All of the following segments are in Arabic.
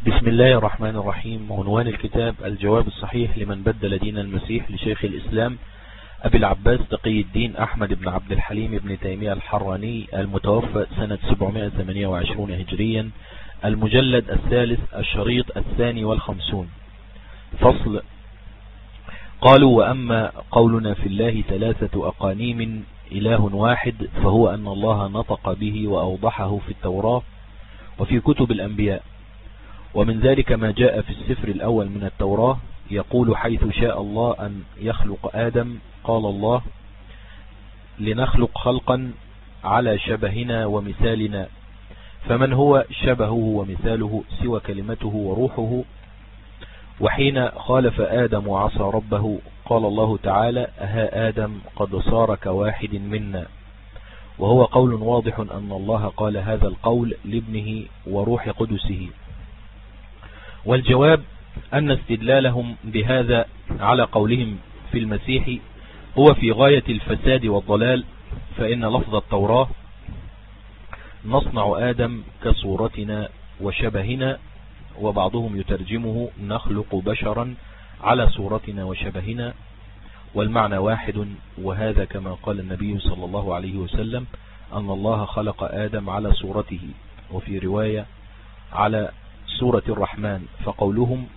بسم الله الرحمن الرحيم. عنوان الكتاب: الجواب الصحيح لمن بدل دين المسيح لشيخ الإسلام أبي العباس تقي الدين أحمد بن عبد الحليم بن تيمية الحراني، المتوفى سنة 728 هجريا، المجلد الثالث، الشريط 52. فصل. قالوا: وأما قولنا في الله ثلاثة أقانيم إله واحد، فهو أن الله نطق به وأوضحه في التوراة وفي كتب الأنبياء، ومن ذلك ما جاء في السفر الأول من التوراة يقول: حيث شاء الله أن يخلق آدم قال الله: لنخلق خلقا على شبهنا ومثالنا. فمن هو شبهه ومثاله سوى كلمته وروحه؟ وحين خالف آدم وعصى ربه قال الله تعالى: أها آدم قد صار كواحد منا. وهو قول واضح أن الله قال هذا القول لابنه وروح قدسه. والجواب أن استدلالهم بهذا على قولهم في المسيح هو في غاية الفساد والضلال، فإن لفظ التوراة نصنع آدم كصورتنا وشبهنا، وبعضهم يترجمه نخلق بشرا على صورتنا وشبهنا، والمعنى واحد. وهذا كما قال النبي صلى الله عليه وسلم أن الله خلق آدم على صورته، وفي رواية على سورة الرحمن. فقولهم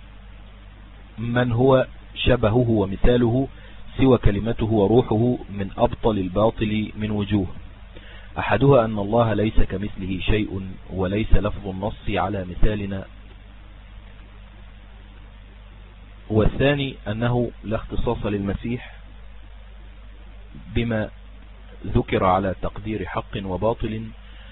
من هو شبهه ومثاله سوى كلمته وروحه من أبطل الباطل من وجوه: أحدها أن الله ليس كمثله شيء، وليس لفظ النص على مثالنا. والثاني أنه لا اختصاص للمسيح بما ذكر على تقدير حق وباطل،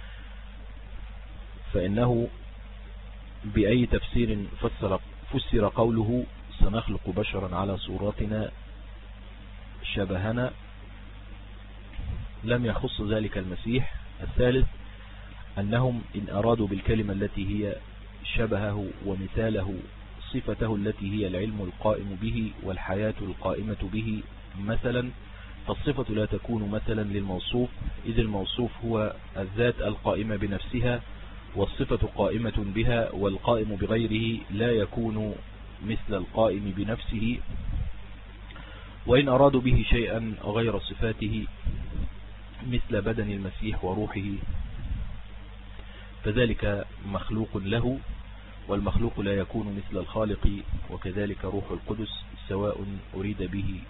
فإنه بأي تفسير فسر قوله سنخلق بشرا على صورتنا شبهنا لم يخص ذلك المسيح. الثالث أنهم إن أرادوا بالكلمة التي هي شبهه ومثاله صفته التي هي العلم القائم به والحياة القائمة به مثلا، فالصفة لا تكون مثلا للموصوف، إذ الموصوف هو الذات القائمة بنفسها، والصفة قائمة بها، والقائم بغيره لا يكون مثل القائم بنفسه. وإن أرادوا به شيئا غير صفاته مثل بدن المسيح وروحه فذلك مخلوق له، والمخلوق لا يكون مثل الخالق. وكذلك روح القدس، سواء أريد به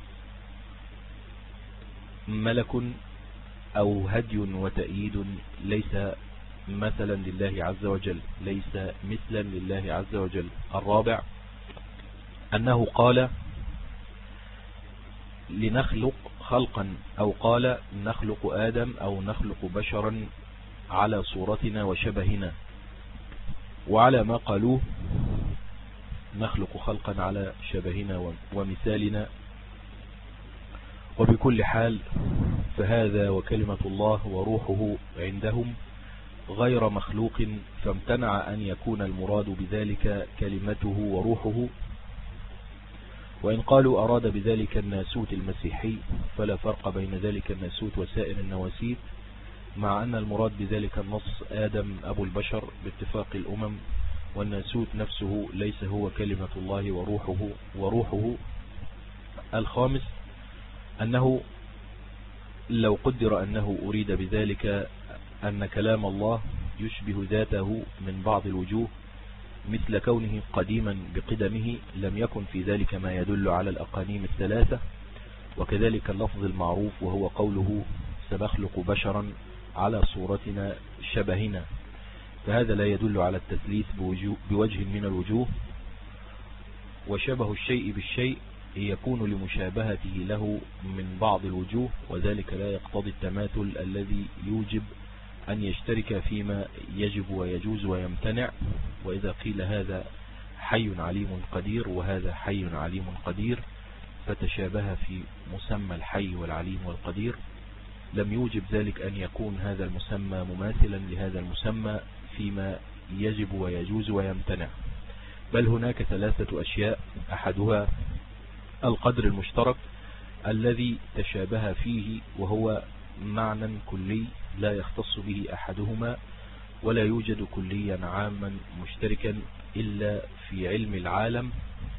ملك أو هدي وتأييد، ليس مثلا لله عز وجل، ليس مثلا لله عز وجل. الرابع أنه قال لنخلق خلقا، أو قال نخلق آدم أو نخلق بشرا على صورتنا وشبهنا، وعلى ما قالوه نخلق خلقا على شبهنا ومثالنا. وبكل حال فهذا وكلمة الله وروحه عندهم غير مخلوق، فامتنع أن يكون المراد بذلك كلمته وروحه. وإن قالوا أراد بذلك الناسوت المسيحي فلا فرق بين ذلك الناسوت وسائر النواسيت، مع أن المراد بذلك النص آدم أبو البشر باتفاق الأمم، والناسوت نفسه ليس هو كلمة الله وروحه. الخامس أنه لو قدر أنه أريد بذلك أن كلام الله يشبه ذاته من بعض الوجوه مثل كونه قديما بقدمه، لم يكن في ذلك ما يدل على الأقانيم الثلاثة. وكذلك اللفظ المعروف وهو قوله سنخلق بشرا على صورتنا شبهنا، فهذا لا يدل على التثليث بوجه من الوجوه. وشبه الشيء بالشيء يكون لمشابهته له من بعض الوجوه، وذلك لا يقتضي التماثل الذي يوجب أن يشترك فيما يجب ويجوز ويمتنع. وإذا قيل هذا حي عليم قدير وهذا حي عليم قدير، فتشابه في مسمى الحي والعليم والقدير، لم يوجب ذلك أن يكون هذا المسمى مماثلا لهذا المسمى فيما يجب ويجوز ويمتنع، بل هناك ثلاثة أشياء: أحدها القدر المشترك الذي تشابه فيه، وهو معنى كلي لا يختص به أحدهما، ولا يوجد كليا عاما مشتركا إلا في علم العالم.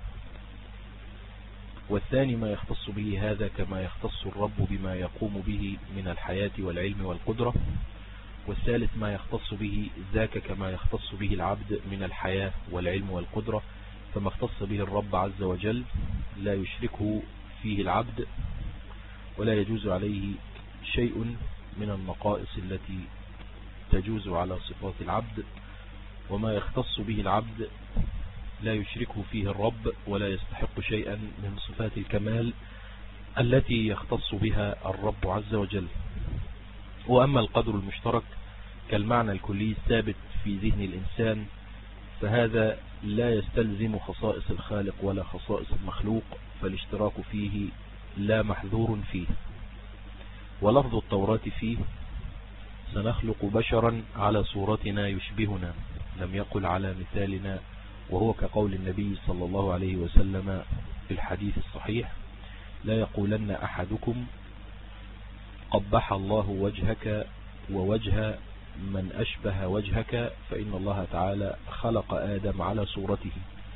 والثاني ما يختص به هذا كما يختص الرب بما يقوم به من الحياة والعلم والقدرة. والثالث ما يختص به ذاك كما يختص به العبد من الحياة والعلم والقدرة، فما اختص به الرب عز وجل لا يشركه فيه العبد ولا يجوز عليه شيء من النقائص التي تجوز على صفات العبد. وما يختص به العبد لا يشركه فيه الرب ولا يستحق شيئا من صفات الكمال التي يختص بها الرب عز وجل. وأما القدر المشترك كالمعنى الكلي الثابت في ذهن الإنسان فهذا لا يستلزم خصائص الخالق ولا خصائص المخلوق، فالاشتراك فيه لا محذور فيه. ولفظ التوراة فيه سنخلق بشرا على صورتنا يشبهنا، لم يقل على مثالنا، وهو كقول النبي صلى الله عليه وسلم في الحديث الصحيح: لا يقولن أحدكم قبح الله وجهك ووجه من أشبه وجهك، فإن الله تعالى خلق آدم على صورته.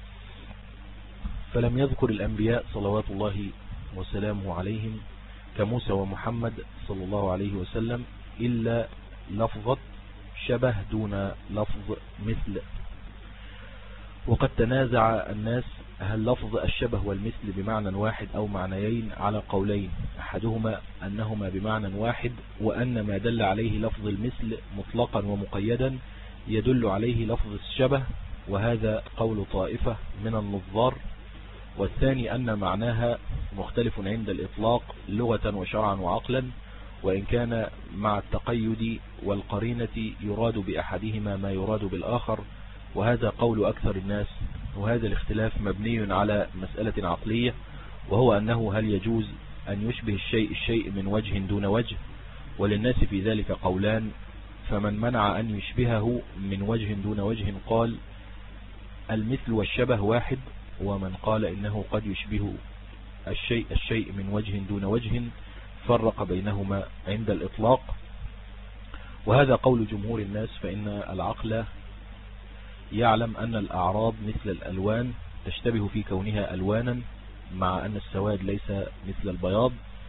فلم يذكر الأنبياء صلوات الله وسلامه عليهم كموسى ومحمد صلى الله عليه وسلم إلا لفظة شبه دون لفظ مثل. وقد تنازع الناس هل لفظ الشبه والمثل بمعنى واحد أو معنيين على قولين، أحدهما أنهما بمعنى واحد، وأن ما دل عليه لفظ المثل مطلقا ومقيدا يدل عليه لفظ الشبه، وهذا قول طائفة من النظار. والثاني أن معناها مختلف عند الإطلاق لغة وشرعا وعقلا، وإن كان مع التقيد والقرينة يراد بأحدهما ما يراد بالآخر، وهذا قول أكثر الناس. وهذا الاختلاف مبني على مسألة عقلية، وهو أنه هل يجوز أن يشبه الشيء من وجه دون وجه، وللناس في ذلك قولان. فمن منع أن يشبهه من وجه دون وجه قال المثل والشبه واحد، ومن قال إنه قد يشبه الشيء من وجه دون وجه فرق بينهما عند الإطلاق. وهذا قول جمهور الناس، فإن العقل يعلم أن الأعراض مثل الألوان تشتبه في كونها ألوانا، مع أن السواد ليس مثل البياض.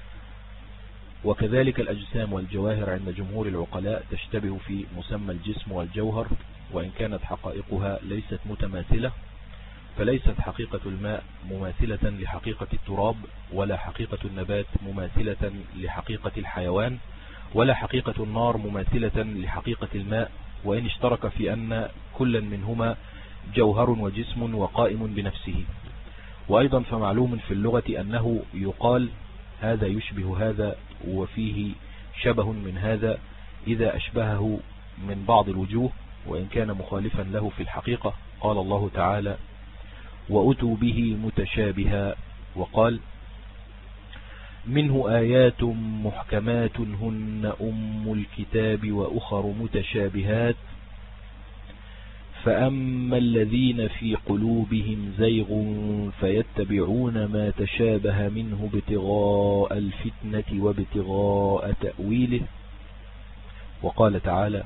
وكذلك الأجسام والجواهر عند جمهور العقلاء تشتبه في مسمى الجسم والجوهر، وإن كانت حقائقها ليست متماثلة. فليست حقيقة الماء مماثلة لحقيقة التراب، ولا حقيقة النبات مماثلة لحقيقة الحيوان، ولا حقيقة النار مماثلة لحقيقة الماء، وإن اشترك في أن كل منهما جوهر وجسم وقائم بنفسه. وأيضا فمعلوم في اللغة أنه يقال هذا يشبه هذا وفيه شبه من هذا إذا أشبهه من بعض الوجوه، وإن كان مخالفا له في الحقيقة. قال الله تعالى: وأتوا به متشابها، وقال: منه آيات محكمات هن أم الكتاب وأخر متشابهات، فأما الذين في قلوبهم زيغ فيتبعون ما تشابه منه ابتغاء الفتنة وابتغاء تأويله. وقال تعالى: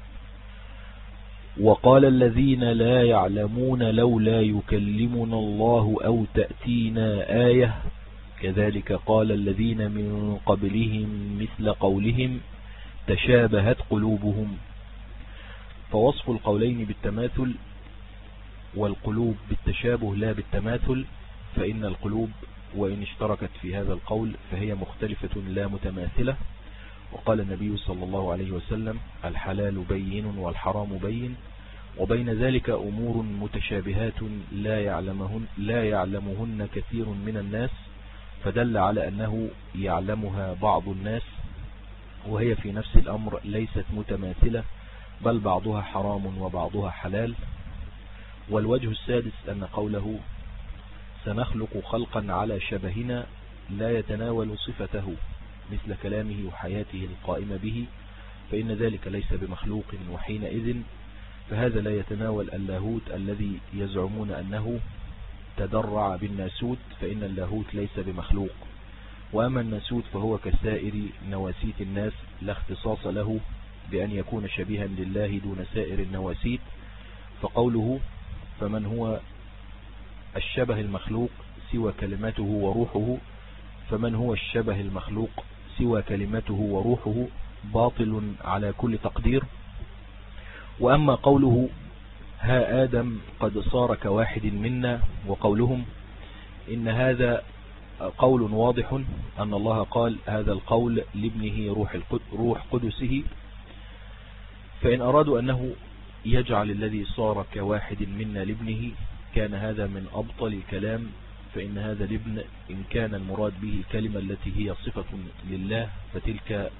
وقال الذين لا يعلمون لولا يكلمنا الله أو تأتينا آية، كذلك قال الذين من قبلهم مثل قولهم تشابهت قلوبهم. فوصف القولين بالتماثل والقلوب بالتشابه لا بالتماثل، فإن القلوب وإن اشتركت في هذا القول فهي مختلفة لا متماثلة. وقال النبي صلى الله عليه وسلم: الحلال بين والحرام بين، وبين ذلك أمور متشابهات لا يعلمهن كثير من الناس، فدل على أنه يعلمها بعض الناس، وهي في نفس الأمر ليست متماثلة، بل بعضها حرام وبعضها حلال. والوجه السادس أن قوله سنخلق خلقا على شبهنا لا يتناول صفته مثل كلامه وحياته القائمة به، فإن ذلك ليس بمخلوق، وحينئذ فهذا لا يتناول اللاهوت الذي يزعمون أنه تدرع بالناسوت، فإن اللاهوت ليس بمخلوق. وأما الناسوت فهو كسائر نواسيت الناس لا اختصاص له بأن يكون شبيها لله دون سائر النواسيت، فقوله فمن هو الشبه المخلوق سوى كلمته وروحه، فمن هو الشبه المخلوق سوى كلمته وروحه باطل على كل تقدير. وأما قوله ها آدم قد صار كواحد منا، وقولهم إن هذا قول واضح أن الله قال هذا القول لابنه روح قدسه، فإن أرادوا أنه يجعل الذي صار كواحد منا لابنه كان هذا من أبطل الكلام، فإن هذا الابن إن كان المراد به الكلمة التي هي صفة لله فتلك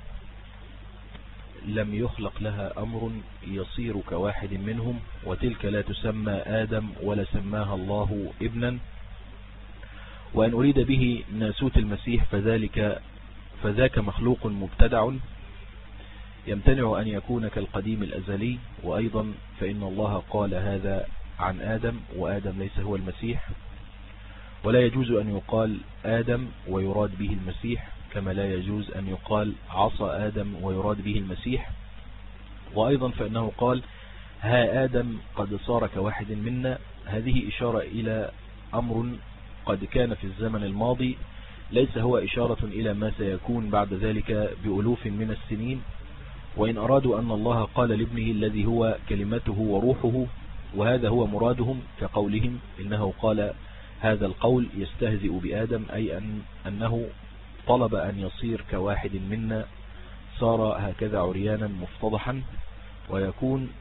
لم يخلق لها أمر يصير كواحد منهم، وتلك لا تسمى آدم ولا سماها الله ابنا. وأن أريد به ناسوت المسيح فذاك مخلوق مبتدع يمتنع أن يكون كالقديم الأزلي. وأيضا فإن الله قال هذا عن آدم، وآدم ليس هو المسيح، ولا يجوز أن يقال آدم ويراد به المسيح، كما لا يجوز أن يقال عصى آدم ويراد به المسيح. وأيضا فإنه قال ها آدم قد صار كواحد منا، هذه إشارة إلى أمر قد كان في الزمن الماضي، ليس هو إشارة إلى ما سيكون بعد ذلك بألوف من السنين. وإن أرادوا أن الله قال لابنه الذي هو كلمته وروحه وهذا هو مرادهم كقولهم إنه قال هذا القول يستهزئ بآدم، أي أنه طلب أن يصير كواحد منا، صار هكذا عريانا مفتضحا. ويكون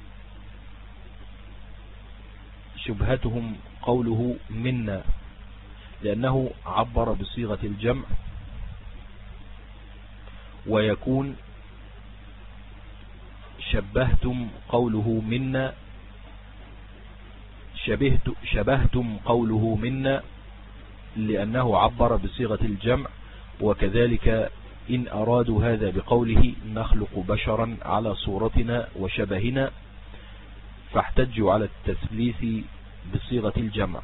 شبهتهم قوله منا لأنه عبر بصيغة الجمع، ويكون شبهتم قوله منا شبهتم قوله منا لأنه عبر بصيغة الجمع. وكذلك إن أرادوا هذا بقوله نخلق بشرا على صورتنا وشبهنا فاحتجوا على التثليث بصيغة الجمع،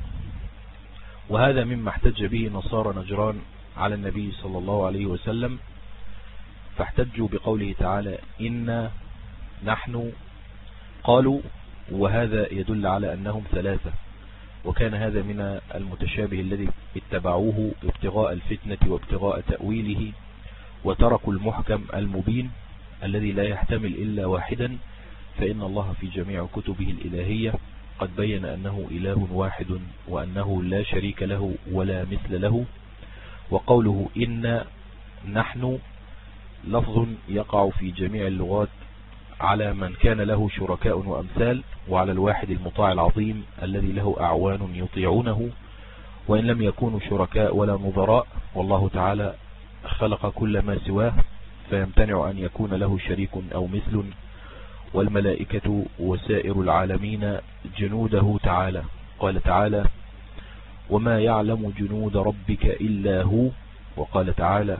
وهذا مما احتج به نصارى نجران على النبي صلى الله عليه وسلم، فاحتجوا بقوله تعالى إنا نحن، قالوا وهذا يدل على أنهم ثلاثة، وكان هذا من المتشابه الذي اتبعوه ابتغاء الفتنة وابتغاء تأويله، وتركوا المحكم المبين الذي لا يحتمل إلا واحدا، فإن الله في جميع كتبه الإلهية قد بين أنه إله واحد وأنه لا شريك له ولا مثل له. وقوله إنا نحن لفظ يقع في جميع اللغات على من كان له شركاء وأمثال، وعلى الواحد المطاع العظيم الذي له أعوان يطيعونه وإن لم يكونوا شركاء ولا نظراء، والله تعالى خلق كل ما سواه فيمتنع أن يكون له شريك أو مثل. والملائكة وسائر العالمين جنوده تعالى، قال تعالى وما يعلم جنود ربك إلا هو، وقال تعالى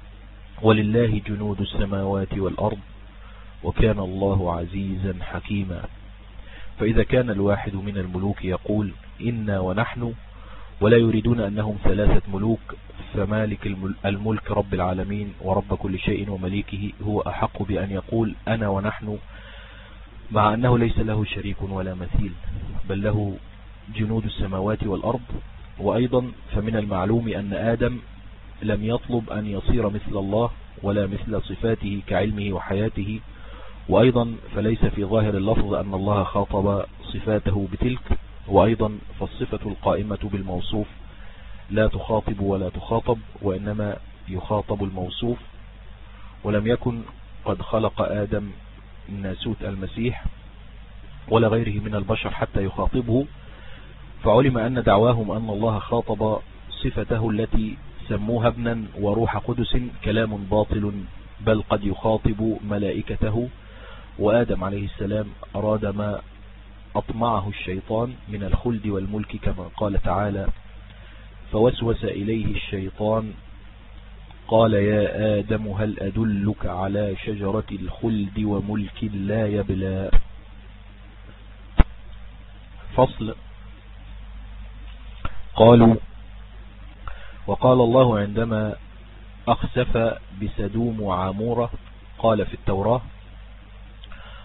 ولله جنود السماوات والأرض وكان الله عزيزا حكيما. فإذا كان الواحد من الملوك يقول إنا ونحن ولا يريدون أنهم ثلاثة ملوك، فمالك الملك رب العالمين ورب كل شيء ومليكه هو أحق بأن يقول أنا ونحن، مع أنه ليس له شريك ولا مثيل بل له جنود السماوات والأرض. وأيضا فمن المعلوم أن آدم لم يطلب أن يصير مثل الله ولا مثل صفاته كعلمه وحياته، وأيضا فليس في ظاهر اللفظ أن الله خاطب صفاته بتلك. وأيضا فالصفة القائمة بالموصوف لا تخاطب ولا تخاطب، وإنما يخاطب الموصوف. ولم يكن قد خلق آدم ناسوت المسيح ولا غيره من البشر حتى يخاطبه، فعلم أن دعواهم أن الله خاطب صفته التي سموها ابنا وروح قدس كلام باطل، بل قد يخاطب ملائكته. وآدم عليه السلام أراد ما أطمعه الشيطان من الخلد والملك، كما قال تعالى فوسوس إليه الشيطان قال يا آدم هل أدلك على شجرة الخلد وملك لا يبلى. فصل. قالوا وقال الله عندما أخسف بسدوم وعامورة قال في التوراة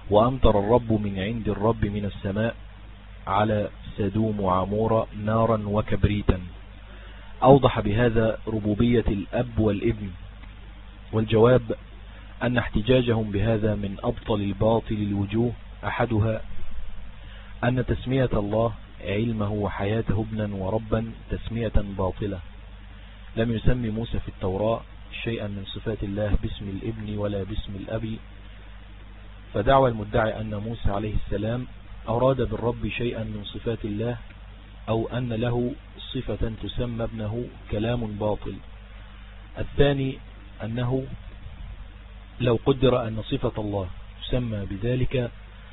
وأمطر الرب من عند الرب من السماء على سدوم وعمورة نارا وكبريتا. أوضح بهذا ربوبية الأب والابن. والجواب أن احتجاجهم بهذا من أبطل الباطل الوجوه، أحدها أن تسمية الله علمه وحياته ابنا وربا تسمية باطلة. لم يسمي موسى في التوراة شيئا من صفات الله باسم الابن ولا باسم الأب، فدعوى المدعي أن موسى عليه السلام أراد بالرب شيئا من صفات الله أو أن له صفة تسمى ابنه كلام باطل. الثاني أنه لو قدر أن صفة الله تسمى بذلك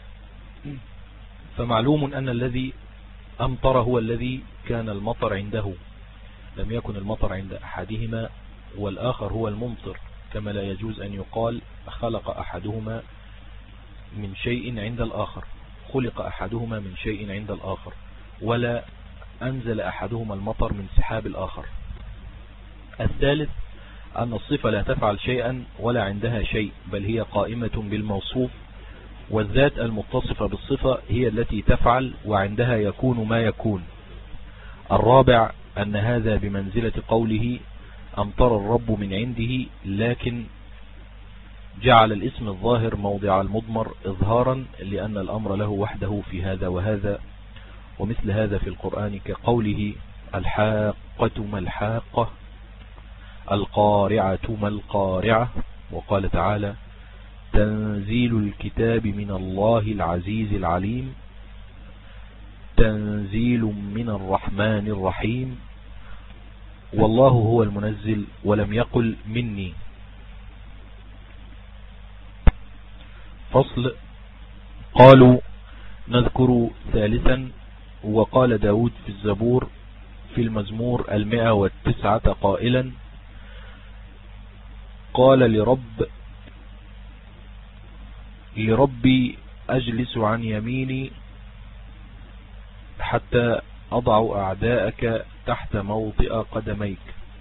فمعلوم أن الذي أمطر هو الذي كان المطر عنده، لم يكن المطر عند أحدهما والآخر هو الممطر، كما لا يجوز أن يقال خلق أحدهما من شيء عند الآخر، خلق أحدهما من شيء عند الآخر، ولا أنزل أحدهما المطر من سحاب الآخر. الثالث أن الصفة لا تفعل شيئا ولا عندها شيء، بل هي قائمة بالموصوف، والذات المتصفة بالصفة هي التي تفعل وعندها يكون ما يكون. الرابع أن هذا بمنزلة قوله أمطر الرب من عنده، لكن جعل الاسم الظاهر موضع المضمر إظهارا لأن الأمر له وحده في هذا وهذا. ومثل هذا في القرآن كقوله الحاقة ما الحاقة، القارعة ما القارعة. وقال تعالى تنزيل الكتاب من الله العزيز العليم، تنزيل من الرحمن الرحيم، والله هو المنزل ولم يقل مني. فصل. قالوا نذكر ثالثا. وقال داود في الزبور في المزمور 109 قائلا قال لربي أجلس عن يميني حتى أضع أعداءك تحت موطئ قدميك.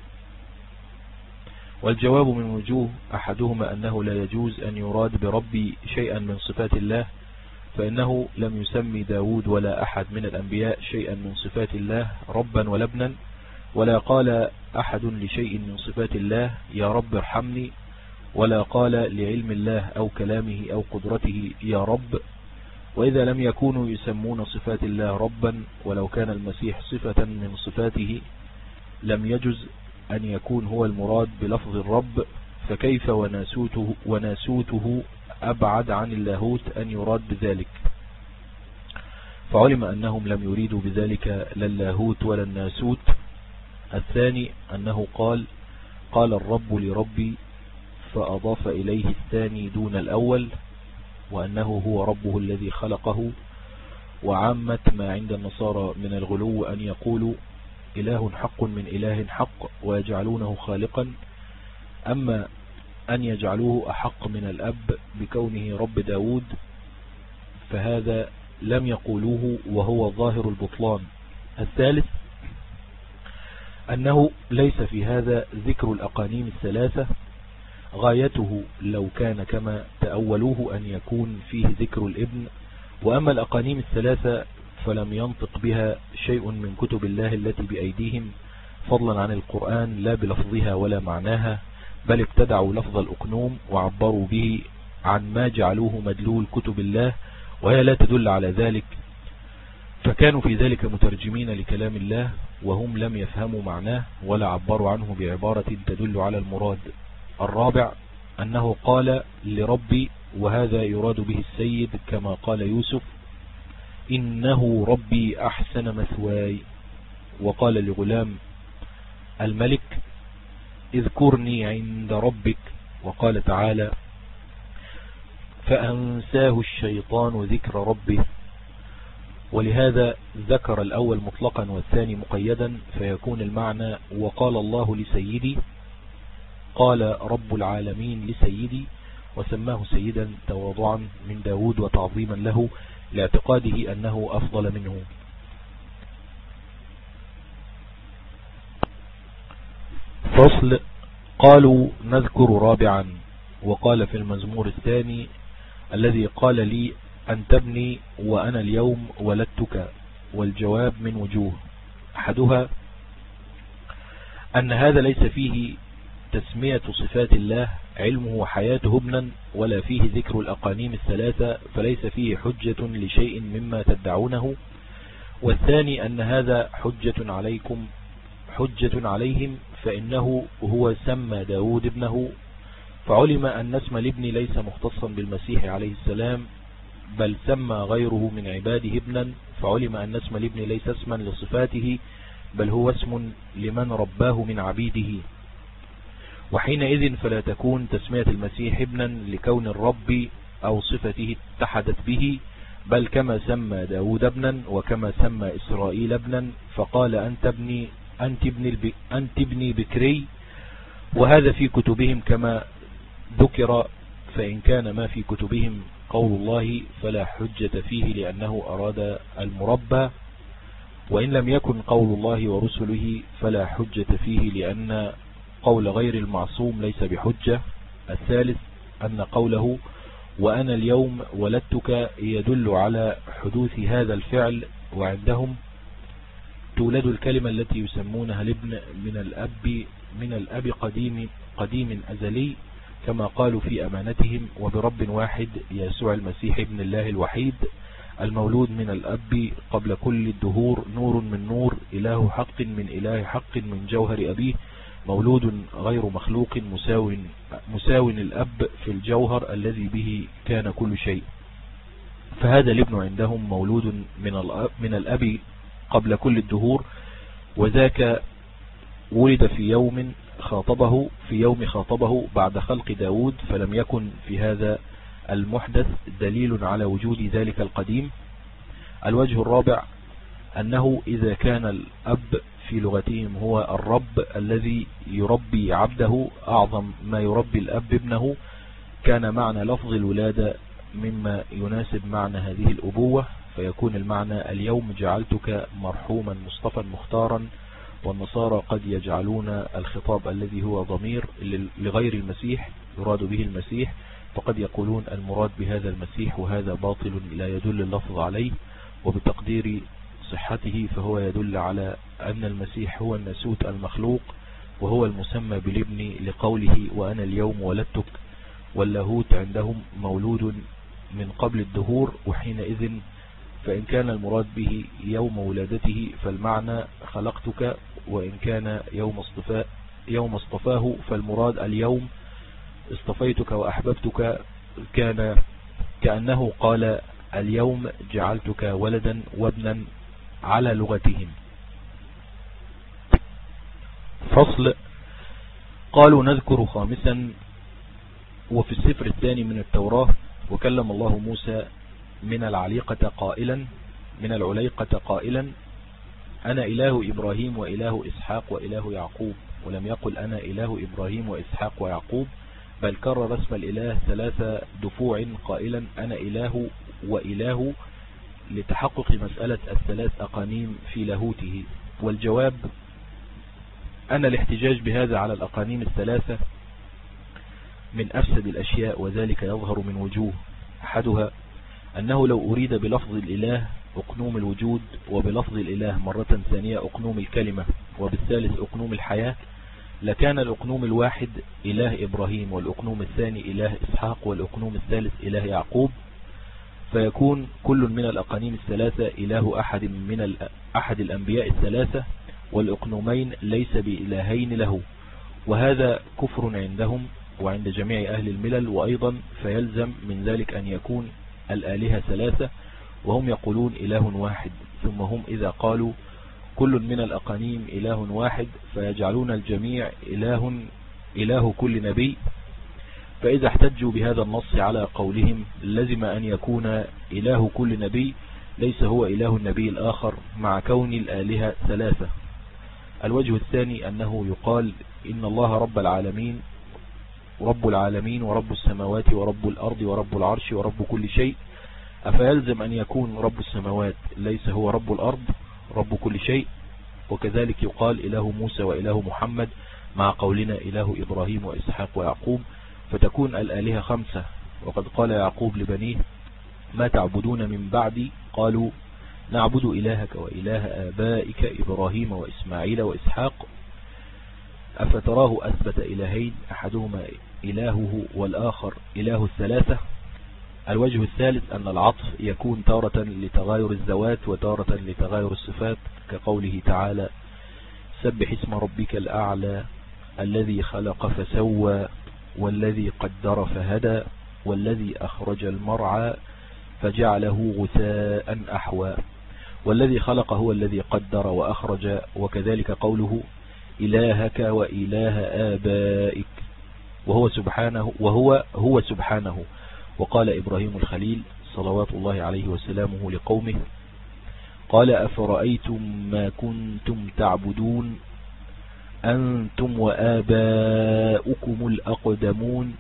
والجواب من وجوه، أحدهما أنه لا يجوز أن يراد بربي شيئا من صفات الله، فإنه لم يسمي داود ولا أحد من الأنبياء شيئا من صفات الله ربا ولا ابنا، ولا قال أحد لشيء من صفات الله يا رب ارحمني، ولا قال لعلم الله أو كلامه أو قدرته يا رب. وإذا لم يكونوا يسمون صفات الله ربا ولو كان المسيح صفة من صفاته لم يجز أن يكون هو المراد بلفظ الرب، فكيف وناسوته أبعد عن اللاهوت أن يراد بذلك. فعلم أنهم لم يريدوا بذلك لا اللاهوت ولا الناسوت. الثاني أنه قال الرب لربي، فأضاف إليه الثاني دون الأول، وأنه هو ربه الذي خلقه. وعامة ما عند النصارى من الغلو أن يقولوا إله حق من إله حق ويجعلونه خالقا، أما أن يجعلوه أحق من الأب بكونه رب داود فهذا لم يقولوه وهو ظاهر البطلان. الثالث أنه ليس في هذا ذكر الأقانيم الثلاثة، غايته لو كان كما تأولوه أن يكون فيه ذكر الابن. وأما الأقانيم الثلاثة فلم ينطق بها شيء من كتب الله التي بأيديهم فضلا عن القرآن لا بلفظها ولا معناها، بل ابتدعوا لفظ الأقنوم وعبروا به عن ما جعلوه مدلول كتب الله، وهي لا تدل على ذلك، فكانوا في ذلك مترجمين لكلام الله وهم لم يفهموا معناه ولا عبروا عنه بعبارة تدل على المراد. الرابع أنه قال لربي، وهذا يراد به السيد كما قال يوسف إنه ربي أحسن مثواي. وقال لغلام الملك اذكرني عند ربك. وقال تعالى فأنساه الشيطان ذكر ربه. ولهذا ذكر الأول مطلقا والثاني مقيدا، فيكون المعنى وقال الله لسيدي، قال رب العالمين لسيدي، وسماه سيدا تواضعا من داود وتعظيما له لاعتقاده أنه أفضل منه. فصل. قالوا نذكر رابعا. وقال في المزمور الثاني الذي قال لي أنت ابني وأنا اليوم ولدتك؟ والجواب من وجوه. أحدها أن هذا ليس فيه تسمية صفات الله علمه وحياته ابنا، ولا فيه ذكر الأقانيم الثلاثة، فليس فيه حجة لشيء مما تدعونه. والثاني أن هذا حجة عليهم، فإنه هو سمى داود ابنه، فعلم أن اسم الابن ليس مختصا بالمسيح عليه السلام، بل سمى غيره من عباده ابنا، فعلم أن اسم الابن ليس اسما لصفاته، بل هو اسم لمن رباه من عبيده. وحينئذ فلا تكون تسمية المسيح ابنا لكون الرب أو صفته اتحدت به، بل كما سمى داود ابنا وكما سمى إسرائيل ابنا، فقال أنت ابني بكري، وهذا في كتبهم كما ذكر. فإن كان ما في كتبهم قول الله فلا حجة فيه لأنه أراد المربى، وإن لم يكن قول الله ورسله فلا حجة فيه لأن قول غير المعصوم ليس بحجة. الثالث أن قوله وأنا اليوم ولدتك يدل على حدوث هذا الفعل، وعندهم تولد الكلمة التي يسمونها الابن من الأب قديم أزلي، كما قالوا في أمانتهم وبرب واحد يسوع المسيح ابن الله الوحيد، المولود من الأب قبل كل الدهور، نور من نور، إله حق من إله حق، من جوهر أبيه، مولود غير مخلوق، مساو الأب في الجوهر الذي به كان كل شيء. فهذا الابن عندهم مولود من الأب قبل كل الدهور، وذاك ولد في يوم خاطبه بعد خلق داود، فلم يكن في هذا المحدث دليل على وجود ذلك القديم. الوجه الرابع أنه إذا كان الأب في لغتهم هو الرب الذي يربي عبده أعظم ما يربي الأب ابنه، كان معنى لفظ الولادة مما يناسب معنى هذه الأبوة، فيكون المعنى اليوم جعلتك مرحوما مصطفى مختارا. والنصارى قد يجعلون الخطاب الذي هو ضمير لغير المسيح يراد به المسيح، فقد يقولون المراد بهذا المسيح، وهذا باطل لا يدل اللفظ عليه، وبتقدير صحته فهو يدل على أن المسيح هو الناسوت المخلوق، وهو المسمى بالابن لقوله وأنا اليوم ولدتك. واللاهوت عندهم مولود من قبل الدهور، وحينئذ فإن كان المراد به يوم ولادته فالمعنى خلقتك، وإن كان يوم اصطفاه فالمراد اليوم اصطفيتك وأحببتك، كأنه قال اليوم جعلتك ولدا وابنا على لغتهم. فصل. قالوا نذكر خامسا. وفي السفر الثاني من التوراة وكلم الله موسى من العليقة قائلا أنا إله إبراهيم وإله إسحاق وإله يعقوب، ولم يقل أنا إله إبراهيم وإسحاق ويعقوب، بل كرر اسم الإله 3 دفوع قائلا أنا إله وإله، لتحقق مسألة 3 أقانيم في لاهوته. والجواب أن الاحتجاج بهذا على الأقانيم 3 من أفسد الأشياء، وذلك يظهر من وجوه. أحدها أنه لو أريد بلفظ الإله أقنوم الوجود، وبلفظ الإله مرة ثانية أقنوم الكلمة، وبالثالث أقنوم الحياة، لكان الأقنوم الواحد إله إبراهيم، والأقنوم الثاني إله إسحاق، والأقنوم الثالث إله يعقوب، فيكون كل من الأقانيم 3 إله أحد الأنبياء 3، والأقنومين ليس بإلهين له، وهذا كفر عندهم وعند جميع أهل الملل. وأيضا فيلزم من ذلك أن يكون الآلهة 3، وهم يقولون إله واحد، ثم هم إذا قالوا كل من الأقانيم إله واحد فيجعلون الجميع إله كل نبي. فإذا احتجوا بهذا النص على قولهم لزم أن يكون إله كل نبي ليس هو إله النبي الآخر، مع كون الآلهة 3. الوجه الثاني أنه يقال إن الله رب العالمين ورب السماوات ورب الأرض ورب العرش ورب كل شيء، أفيلزم أن يكون رب السماوات ليس هو رب الأرض رب كل شيء؟ وكذلك يقال إله موسى وإله محمد، مع قولنا إله إبراهيم وإسحاق ويعقوب، فتكون الآلهة 5، وقد قال يعقوب لبنيه ما تعبدون من بعدي؟ قالوا نعبد إلهك وإله آبائك إبراهيم وإسماعيل وإسحاق أفتراه أثبت إلهين أحدهما إلهه والآخر إله الثلاثة. الوجه الثالث أن العطف يكون تارة لتغاير الذوات وتارة لتغاير الصفات، كقوله تعالى سبح اسم ربك الأعلى الذي خلق فسوى والذي قدر فهدى والذي أخرج المرعى فجعله غثاء أحوى. والذي خلق هو الذي قدر وأخرج، وكذلك قوله إلهك وإله آبائك وهو سبحانه. وقال إبراهيم الخليل صلوات الله عليه وسلامه لقومه قال أفرأيتم ما كنتم تعبدون أنتم وآباؤكم الأقدمون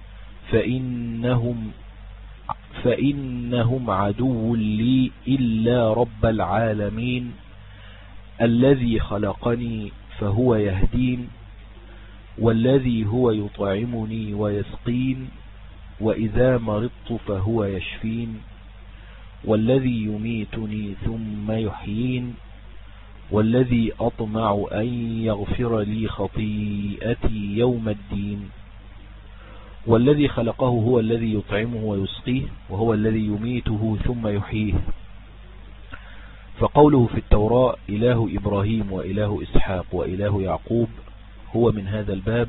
فإنهم عدو لي إلا رب العالمين الذي خلقني فهو يهدين والذي هو يطعمني ويسقين وإذا مرضت فهو يشفين والذي يميتني ثم يحيين والذي أطمع أن يغفر لي خطيئتي يوم الدين والذي خلقه هو الذي يطعمه ويسقيه وهو الذي يميته ثم يحييه. فقوله في التوراة إله إبراهيم وإله إسحاق وإله يعقوب هو من هذا الباب،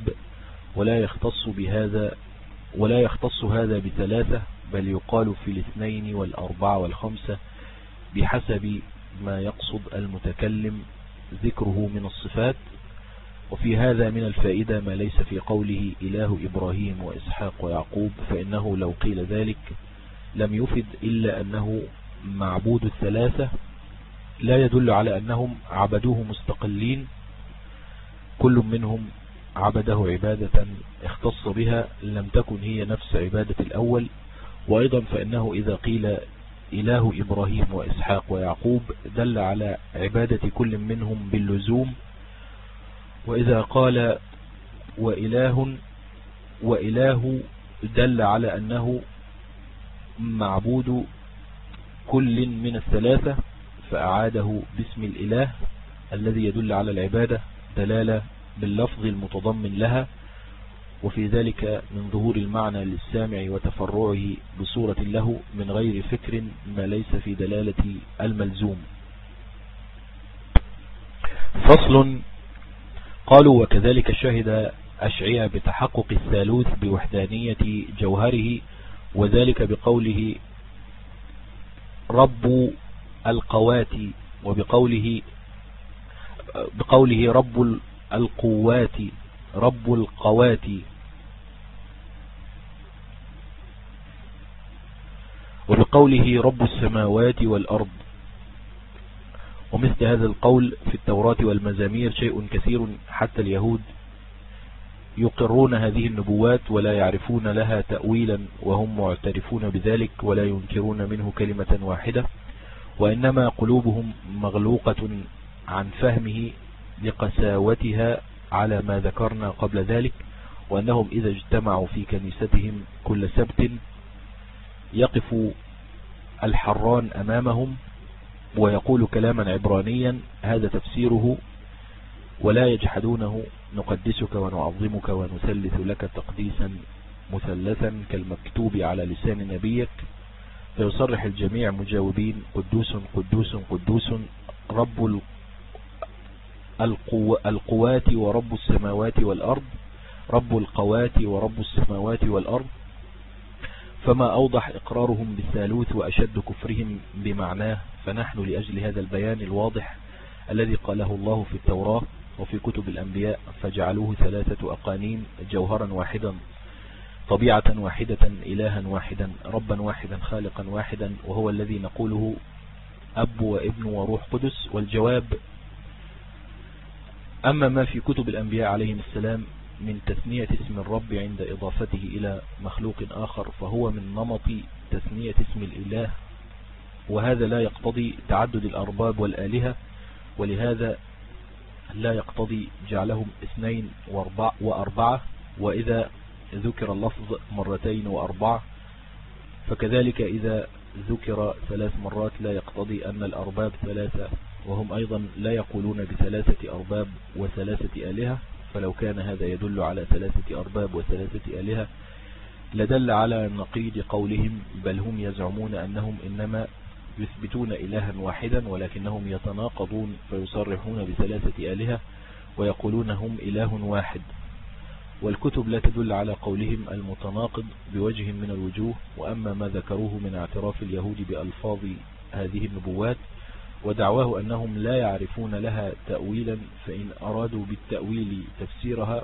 ولا يختص هذا بثلاثة، بل يقال في الاثنين والأربعة والخمسة بحسب ما يقصد المتكلم ذكره من الصفات. وفي هذا من الفائدة ما ليس في قوله إله إبراهيم وإسحاق ويعقوب، فإنه لو قيل ذلك لم يفد إلا أنه معبود الثلاثة، لا يدل على أنهم عبدوه مستقلين، كل منهم عبده عبادة اختص بها لم تكن هي نفس عبادة الأول. وأيضا فإنه إذا قيل إله إبراهيم وإسحاق ويعقوب دل على عبادة كل منهم باللزوم، وإذا قال وإله دل على أنه معبود كل من الثلاثة، فأعاده باسم الإله الذي يدل على العبادة دلالة باللفظ المتضمن لها، وفي ذلك من ظهور المعنى للسامع وتفرعه بصورة له من غير فكر ما ليس في دلالة الملزوم. فصل. قالوا وكذلك شهد أشعياء بتحقق الثالوث بوحدانية جوهره، وذلك بقوله رب القوات، وبقوله رب القوات رب القوات، وبقوله رب السماوات والأرض. ومثل هذا القول في التوراة والمزامير شيء كثير، حتى اليهود يقرون هذه النبوات ولا يعرفون لها تأويلا، وهم معترفون بذلك ولا ينكرون منه كلمة واحدة، وإنما قلوبهم مغلوقة عن فهمه لقساوتها على ما ذكرنا قبل ذلك، وأنهم إذا اجتمعوا في كنيستهم كل سبت يقف الحران أمامهم ويقول كلاما عبرانيا هذا تفسيره ولا يجحدونه، نقدسك ونعظمك ونثلث لك تقديسا مثلثا كالمكتوب على لسان نبيك، فيصرح الجميع مجاوبين قدوس قدوس قدوس رب القوات ورب السماوات والأرض، رب القوات ورب السماوات والأرض. فما أوضح إقرارهم بالثالوث وأشد كفرهم بمعناه. فنحن لأجل هذا البيان الواضح الذي قاله الله في التوراة وفي كتب الأنبياء فجعلوه ثلاثة أقانيم، جوهرا واحدا، طبيعة واحدة، إلها واحدا، ربا واحدا، خالقا واحدا، وهو الذي نقوله أب وابن وروح قدس. والجواب: أما ما في كتب الأنبياء عليهم السلام من تثنية اسم الرب عند إضافته إلى مخلوق آخر فهو من نمط تثنية اسم الإله، وهذا لا يقتضي تعدد الأرباب والآلهة، ولهذا لا يقتضي جعلهم 2 و4، وإذا ذكر اللفظ 2 و4 فكذلك إذا ذكر 3 مرات لا يقتضي أن الأرباب 3، وهم أيضا لا يقولون ب3 أرباب و3 آلهة، فلو كان هذا يدل على 3 أرباب و3 آلهة لدل على نقيض قولهم، بل هم يزعمون أنهم إنما يثبتون إلها واحدا ولكنهم يتناقضون فيصرحون ب3 آلهة ويقولون هم إله واحد. والكتب لا تدل على قولهم المتناقض بوجه من الوجوه. وأما ما ذكروه من اعتراف اليهود بألفاظ هذه النبوات ودعواه أنهم لا يعرفون لها تأويلا، فإن أرادوا بالتأويل تفسيرها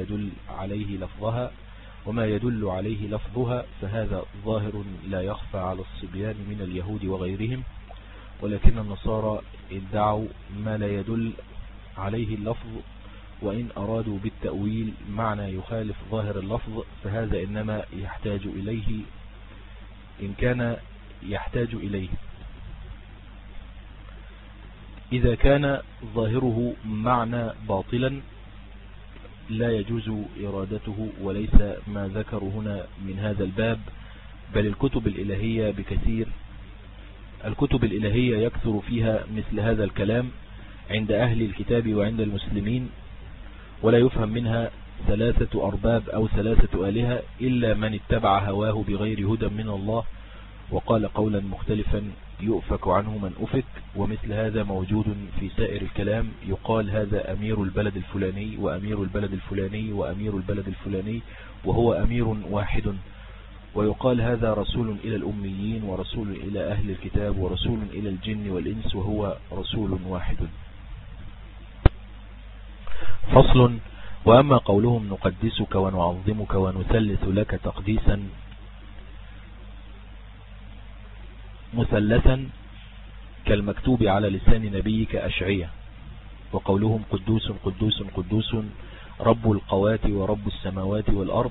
وما يدل عليه لفظها فهذا ظاهر لا يخفى على الصبيان من اليهود وغيرهم. ولكن النصارى ادعوا ما لا يدل عليه اللفظ، وإن أرادوا بالتأويل معنى يخالف ظاهر اللفظ فهذا إنما يحتاج إليه إن كان يحتاج إليه. إذا كان ظاهره معنى باطلا لا يجوز إرادته، وليس ما ذكر هنا من هذا الباب، بل الكتب الإلهية بكثير. الكتب الإلهية يكثر فيها مثل هذا الكلام عند أهل الكتاب وعند المسلمين، ولا يفهم منها 3 أرباب أو 3 آلهة إلا من اتبع هواه بغير هدى من الله وقال قولا مختلفا يؤفك عنه من أفك. ومثل هذا موجود في سائر الكلام، يقال هذا أمير البلد الفلاني وأمير البلد الفلاني وأمير البلد الفلاني وهو أمير واحد، ويقال هذا رسول إلى الأميين ورسول إلى أهل الكتاب ورسول إلى الجن والإنس وهو رسول واحد. فصل. وأما قولهم نقدسك ونعظمك ونثلث لك تقديسا مثلثا كالمكتوب على لسان نبيك أشعية، وقولهم قدوس قدوس قدوس رب القوات ورب السماوات والأرض،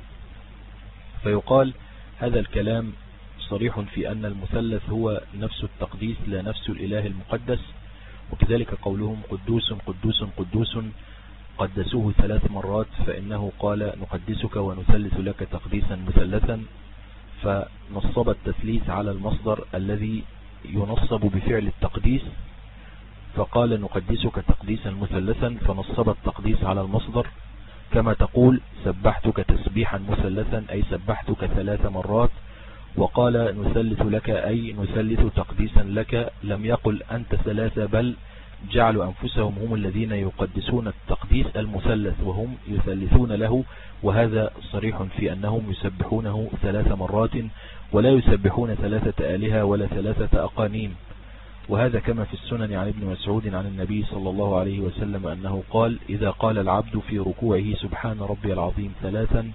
فيقال هذا الكلام صريح في أن المثلث هو نفس التقديس لا نفس الإله المقدس. وكذلك قولهم قدوس قدوس قدوس قدسوه 3 مرات، فإنه قال نقدسك ونثلث لك تقديسا مثلثا، فنصب التثليث على المصدر الذي ينصب بفعل التقديس، فقال نقدسك تقديسا مثلثا فنصب التقديس على المصدر، كما تقول سبحتك تسبيحا مثلثا أي سبحتك 3 مرات، وقال نثلث لك أي نثلث تقديسا لك، لم يقل أنت 3، بل جعلوا أنفسهم هم الذين يقدسون التقديس المثلث وهم يثلثون له، وهذا صريح في أنهم يسبحونه 3 مرات ولا يسبحون 3 آلهة ولا 3 أقانيم. وهذا كما في السنن عن ابن مسعود عن النبي صلى الله عليه وسلم أنه قال إذا قال العبد في ركوعه سبحان ربي العظيم 3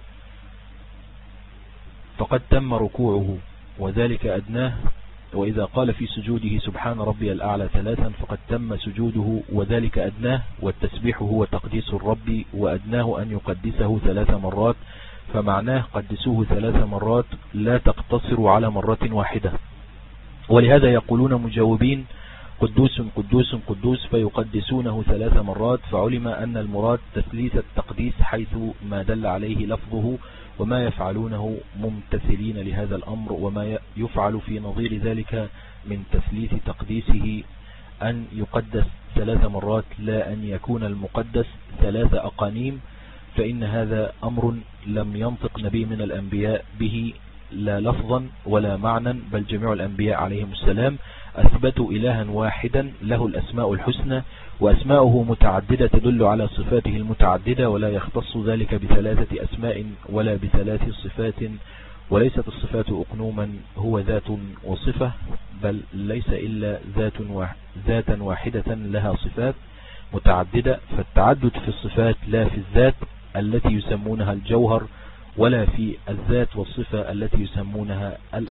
فقد تم ركوعه وذلك أدناه، وإذا قال في سجوده سبحان ربي الأعلى 3 فقد تم سجوده وذلك أدناه. والتسبيح هو تقديس الرب وأدناه أن يقدسه 3 مرات، فمعناه قدسوه 3 مرات لا تقتصر على مرة واحدة. ولهذا يقولون مجاوبين قدوس قدوس قدوس فيقدسونه 3 مرات، فعلم أن المراد تثليث التقديس حيث ما دل عليه لفظه، وما يفعلونه ممتثلين لهذا الأمر. وما يفعل في نظير ذلك من تثليث تقديسه أن يقدس 3 مرات لا أن يكون المقدس 3 أقانيم، فإن هذا أمر لم ينطق نبي من الأنبياء به لا لفظا ولا معنى، بل جميع الأنبياء عليهم السلام أثبتوا إلها واحدا له الأسماء الحسنى، وأسماؤه متعددة تدل على صفاته المتعددة، ولا يختص ذلك ب3 أسماء ولا ب3 صفات، وليست الصفات أقنوما هو ذات وصفة، بل ليس إلا ذاتا واحدة لها صفات متعددة، فالتعدد في الصفات لا في الذات التي يسمونها الجوهر، ولا في الذات والصفة التي يسمونها